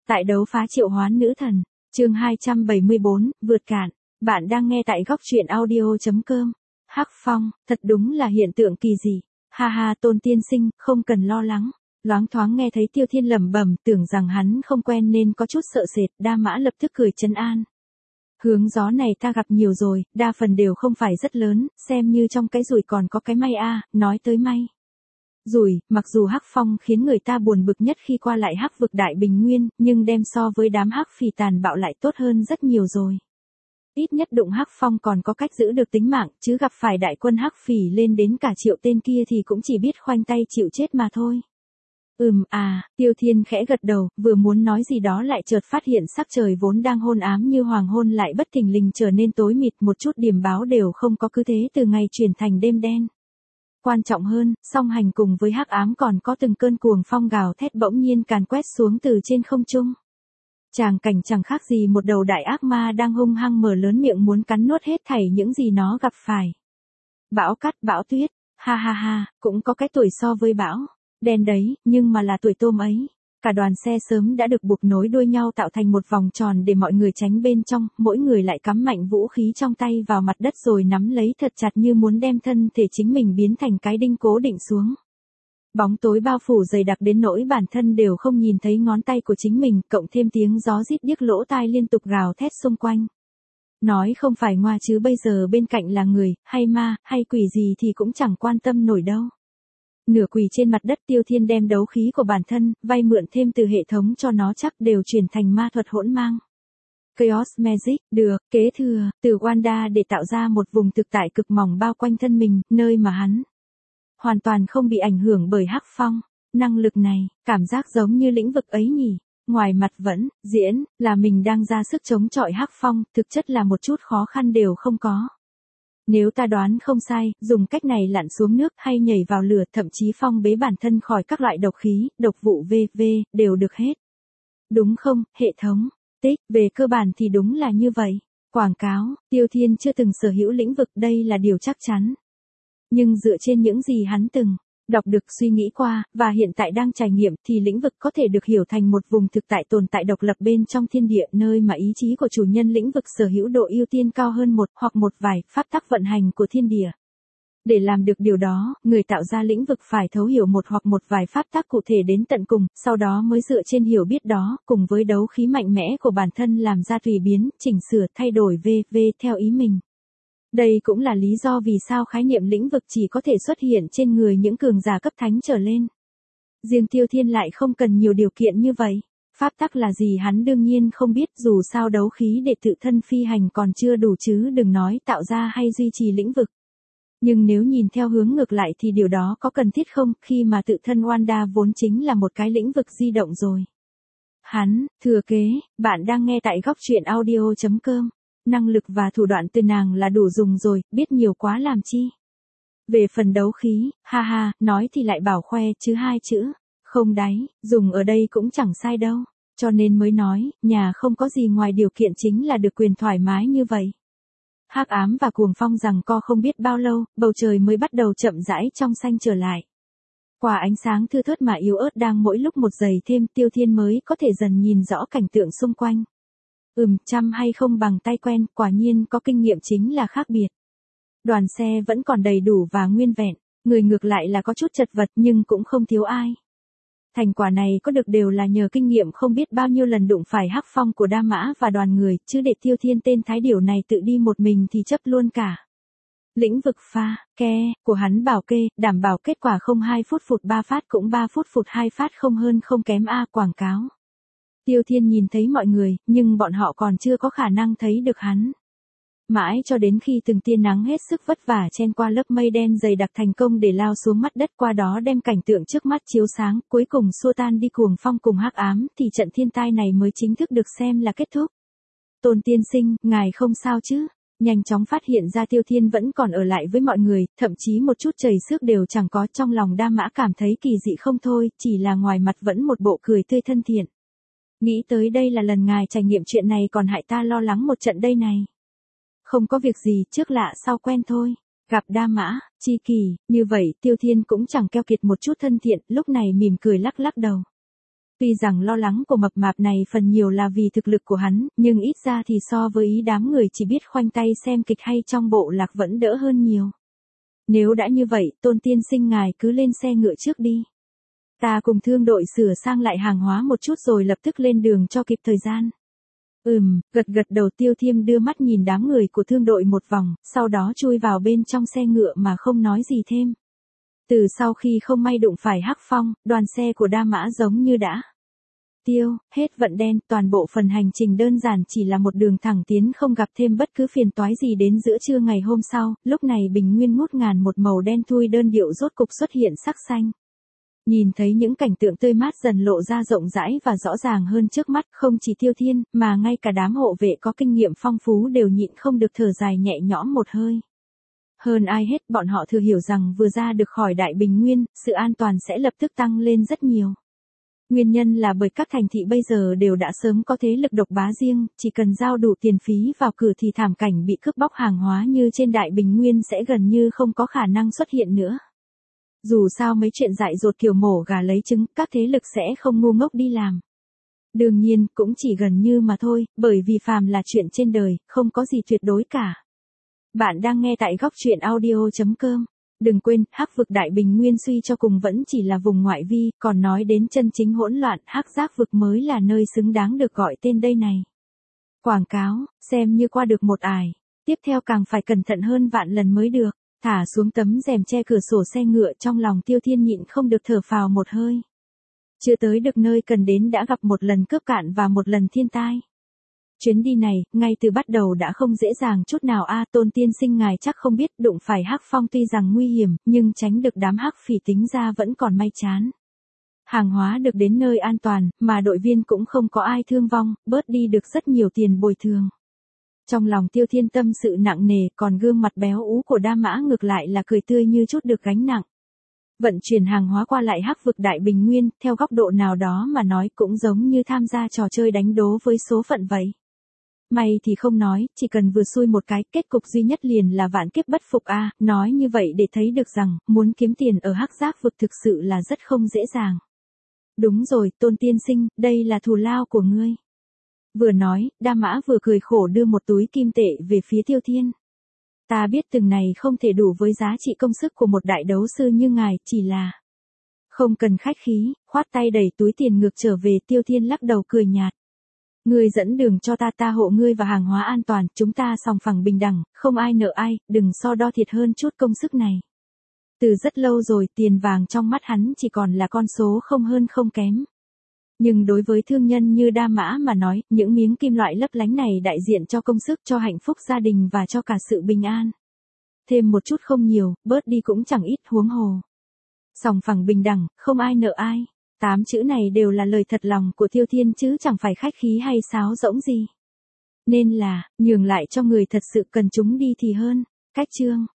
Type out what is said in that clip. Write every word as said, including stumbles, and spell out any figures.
Tại đấu phá triệu hoán nữ thần, chương hai trăm bảy mươi bốn, vượt cạn. Bạn đang nghe tại góc truyện audio chấm com. Hắc Phong, thật đúng là hiện tượng kỳ dị. Ha ha, Tôn tiên sinh, không cần lo lắng. Loáng thoáng nghe thấy Tiêu Thiên lẩm bẩm, tưởng rằng hắn không quen nên có chút sợ sệt, Đa Mã lập tức cười trấn an. Hướng gió này ta gặp nhiều rồi, đa phần đều không phải rất lớn, xem như trong cái rủi còn có cái may a, nói tới may. Rủi, mặc dù Hắc Phong khiến người ta buồn bực nhất khi qua lại Hắc vực Đại Bình Nguyên, nhưng đem so với đám Hắc Phỉ tàn bạo lại tốt hơn rất nhiều rồi. Ít nhất đụng Hắc Phong còn có cách giữ được tính mạng, chứ gặp phải đại quân Hắc Phỉ lên đến cả triệu tên kia thì cũng chỉ biết khoanh tay chịu chết mà thôi. Ừm à, Tiêu Thiên khẽ gật đầu, vừa muốn nói gì đó lại chợt phát hiện sắc trời vốn đang hôn ám như hoàng hôn lại bất thình lình trở nên tối mịt, một chút điểm báo đều không có, cứ thế từ ngày chuyển thành đêm đen. Quan trọng hơn, song hành cùng với hắc ám còn có từng cơn cuồng phong gào thét bỗng nhiên càn quét xuống từ trên không trung. Tràng cảnh chẳng khác gì một đầu đại ác ma đang hung hăng mở lớn miệng muốn cắn nuốt hết thảy những gì nó gặp phải. Bão cát, bão tuyết, ha ha ha, cũng có cái tuổi so với bão. Đen đấy, nhưng mà là tuổi tôm ấy. Cả đoàn xe sớm đã được buộc nối đuôi nhau tạo thành một vòng tròn để mọi người tránh bên trong, mỗi người lại cắm mạnh vũ khí trong tay vào mặt đất rồi nắm lấy thật chặt như muốn đem thân thể chính mình biến thành cái đinh cố định xuống. Bóng tối bao phủ dày đặc đến nỗi bản thân đều không nhìn thấy ngón tay của chính mình, cộng thêm tiếng gió rít điếc lỗ tai liên tục gào thét xung quanh. Nói không phải ngoa chứ bây giờ bên cạnh là người, hay ma, hay quỷ gì thì cũng chẳng quan tâm nổi đâu. Nửa quỳ trên mặt đất, Tiêu Thiên đem đấu khí của bản thân, vay mượn thêm từ hệ thống cho nó chắc đều chuyển thành ma thuật hỗn mang. Chaos Magic, được, kế thừa, từ Wanda để tạo ra một vùng thực tại cực mỏng bao quanh thân mình, nơi mà hắn hoàn toàn không bị ảnh hưởng bởi Hắc Phong. Năng lực này, cảm giác giống như lĩnh vực ấy nhỉ. Ngoài mặt vẫn, diễn, là mình đang ra sức chống chọi Hắc Phong, thực chất là một chút khó khăn đều không có. Nếu ta đoán không sai, dùng cách này lặn xuống nước hay nhảy vào lửa, thậm chí phong bế bản thân khỏi các loại độc khí, độc vụ vân vân, đều được hết. Đúng không, hệ thống? Tích, về cơ bản thì đúng là như vậy. Quảng cáo, Tiêu Thiên chưa từng sở hữu lĩnh vực, đây là điều chắc chắn. Nhưng dựa trên những gì hắn từng đọc được, suy nghĩ qua, và hiện tại đang trải nghiệm, thì lĩnh vực có thể được hiểu thành một vùng thực tại tồn tại độc lập bên trong thiên địa, nơi mà ý chí của chủ nhân lĩnh vực sở hữu độ ưu tiên cao hơn một hoặc một vài pháp tắc vận hành của thiên địa. Để làm được điều đó, người tạo ra lĩnh vực phải thấu hiểu một hoặc một vài pháp tắc cụ thể đến tận cùng, sau đó mới dựa trên hiểu biết đó, cùng với đấu khí mạnh mẽ của bản thân làm ra tùy biến, chỉnh sửa, thay đổi vân vân theo ý mình. Đây cũng là lý do vì sao khái niệm lĩnh vực chỉ có thể xuất hiện trên người những cường giả cấp thánh trở lên. Riêng Tiêu Thiên lại không cần nhiều điều kiện như vậy. Pháp tắc là gì hắn đương nhiên không biết, dù sao đấu khí để tự thân phi hành còn chưa đủ chứ đừng nói tạo ra hay duy trì lĩnh vực. Nhưng nếu nhìn theo hướng ngược lại thì điều đó có cần thiết không, khi mà tự thân Wanda vốn chính là một cái lĩnh vực di động rồi. Hắn, thừa kế, bạn đang nghe tại góc truyện audio chấm com. Năng lực và thủ đoạn từ nàng là đủ dùng rồi, biết nhiều quá làm chi. Về phần đấu khí, ha ha, nói thì lại bảo khoe chứ hai chữ, không đáy, dùng ở đây cũng chẳng sai đâu. Cho nên mới nói, nhà không có gì ngoài điều kiện chính là được quyền thoải mái như vậy. Hắc ám và cuồng phong giằng co không biết bao lâu, bầu trời mới bắt đầu chậm rãi trong xanh trở lại. Qua ánh sáng thưa thớt mà yếu ớt đang mỗi lúc một dày thêm, Tiêu Thiên mới có thể dần nhìn rõ cảnh tượng xung quanh. Ừm, chăm hay không bằng tay quen, quả nhiên có kinh nghiệm chính là khác biệt. Đoàn xe vẫn còn đầy đủ và nguyên vẹn, người ngược lại là có chút chật vật nhưng cũng không thiếu ai. Thành quả này có được đều là nhờ kinh nghiệm không biết bao nhiêu lần đụng phải Hắc Phong của Đa Mã và đoàn người, chứ để Tiêu Thiên tên thái điểu này tự đi một mình thì chấp luôn cả. Lĩnh vực pha, ke, của hắn bảo kê, đảm bảo kết quả không hai phút phụt ba phát cũng ba phút phụt hai phát không hơn không kém a quảng cáo. Tiêu Thiên nhìn thấy mọi người, nhưng bọn họ còn chưa có khả năng thấy được hắn. Mãi cho đến khi từng tia nắng hết sức vất vả chen qua lớp mây đen dày đặc thành công để lao xuống mặt đất, qua đó đem cảnh tượng trước mắt chiếu sáng, cuối cùng xua tan đi cuồng phong cùng hắc ám, thì trận thiên tai này mới chính thức được xem là kết thúc. Tôn tiên sinh, ngài không sao chứ? Nhanh chóng phát hiện ra Tiêu Thiên vẫn còn ở lại với mọi người, thậm chí một chút chảy xước đều chẳng có, trong lòng Đa Mã cảm thấy kỳ dị không thôi, chỉ là ngoài mặt vẫn một bộ cười tươi thân thiện. Nghĩ tới đây là lần ngài trải nghiệm chuyện này còn hại ta lo lắng một trận đây này. Không có việc gì, trước lạ sau quen thôi. Gặp Đa Mã, chi kỳ, như vậy Tiêu Thiên cũng chẳng keo kiệt một chút thân thiện, lúc này mỉm cười lắc lắc đầu. Tuy rằng lo lắng của mập mạp này phần nhiều là vì thực lực của hắn, nhưng ít ra thì so với ý đám người chỉ biết khoanh tay xem kịch hay trong bộ lạc vẫn đỡ hơn nhiều. Nếu đã như vậy, Tôn tiên sinh ngài cứ lên xe ngựa trước đi. Ta cùng thương đội sửa sang lại hàng hóa một chút rồi lập tức lên đường cho kịp thời gian. Ừm, gật gật đầu. Tiêu Thiêm đưa mắt nhìn đám người của thương đội một vòng, sau đó chui vào bên trong xe ngựa mà không nói gì thêm. Từ sau khi không may đụng phải Hắc Phong, đoàn xe của Đa Mã giống như đã tiêu, hết vận đen, toàn bộ phần hành trình đơn giản chỉ là một đường thẳng tiến không gặp thêm bất cứ phiền toái gì. Đến giữa trưa ngày hôm sau, lúc này bình nguyên ngút ngàn một màu đen thui đơn điệu rốt cục xuất hiện sắc xanh. Nhìn thấy những cảnh tượng tươi mát dần lộ ra rộng rãi và rõ ràng hơn trước mắt, không chỉ Tiêu Thiên, mà ngay cả đám hộ vệ có kinh nghiệm phong phú đều nhịn không được thở dài nhẹ nhõm một hơi. Hơn ai hết, bọn họ thừa hiểu rằng vừa ra được khỏi Đại Bình Nguyên, sự an toàn sẽ lập tức tăng lên rất nhiều. Nguyên nhân là bởi các thành thị bây giờ đều đã sớm có thế lực độc bá riêng, chỉ cần giao đủ tiền phí vào cửa thì thảm cảnh bị cướp bóc hàng hóa như trên Đại Bình Nguyên sẽ gần như không có khả năng xuất hiện nữa. Dù sao mấy chuyện dại dột kiểu mổ gà lấy trứng, các thế lực sẽ không ngu ngốc đi làm. Đương nhiên, cũng chỉ gần như mà thôi, bởi vì phàm là chuyện trên đời, không có gì tuyệt đối cả. Bạn đang nghe tại góc truyện audio chấm com. Đừng quên, Hắc vực Đại Bình Nguyên suy cho cùng vẫn chỉ là vùng ngoại vi, còn nói đến chân chính hỗn loạn, Hắc Giác vực mới là nơi xứng đáng được gọi tên đây này. Quảng cáo, xem như qua được một ải. Tiếp theo càng phải cẩn thận hơn vạn lần mới được. Thả xuống tấm rèm che cửa sổ xe ngựa, trong lòng Tiêu Thiên nhịn không được thở phào một hơi. Chưa tới được nơi cần đến đã gặp một lần cướp cạn và một lần thiên tai. Chuyến đi này, ngay từ bắt đầu đã không dễ dàng chút nào a. Tôn tiên sinh ngài chắc không biết, đụng phải Hắc Phong tuy rằng nguy hiểm, nhưng tránh được đám hắc phỉ tính ra vẫn còn may chán. Hàng hóa được đến nơi an toàn, mà đội viên cũng không có ai thương vong, bớt đi được rất nhiều tiền bồi thường. Trong lòng Tiêu Thiên tâm sự nặng nề, còn gương mặt béo ú của Đa Mã ngược lại là cười tươi như chút được gánh nặng. Vận chuyển hàng hóa qua lại Hắc vực Đại Bình Nguyên, theo góc độ nào đó mà nói cũng giống như tham gia trò chơi đánh đố với số phận vậy. May thì không nói, chỉ cần vừa xui một cái, kết cục duy nhất liền là vạn kiếp bất phục a. Nói như vậy để thấy được rằng, muốn kiếm tiền ở Hắc Giác vực thực sự là rất không dễ dàng. Đúng rồi, Tôn tiên sinh, đây là thù lao của ngươi. Vừa nói, Đa Mã vừa cười khổ đưa một túi kim tệ về phía Tiêu Thiên. Ta biết từng này không thể đủ với giá trị công sức của một đại đấu sư như ngài, chỉ là... Không cần khách khí, khoát tay đẩy túi tiền ngược trở về. Tiêu Thiên lắc đầu cười nhạt. Ngươi dẫn đường cho ta, ta hộ ngươi và hàng hóa an toàn, chúng ta sòng phẳng bình đẳng, không ai nợ ai, đừng so đo thiệt hơn chút công sức này. Từ rất lâu rồi, tiền vàng trong mắt hắn chỉ còn là con số không hơn không kém. Nhưng đối với thương nhân như Đa Mã mà nói, những miếng kim loại lấp lánh này đại diện cho công sức, cho hạnh phúc gia đình và cho cả sự bình an. Thêm một chút không nhiều, bớt đi cũng chẳng ít, huống hồ. Sòng phẳng bình đẳng, không ai nợ ai. Tám chữ này đều là lời thật lòng của Tiêu Thiên chứ chẳng phải khách khí hay sáo rỗng gì. Nên là, nhường lại cho người thật sự cần chúng đi thì hơn. Cách chương.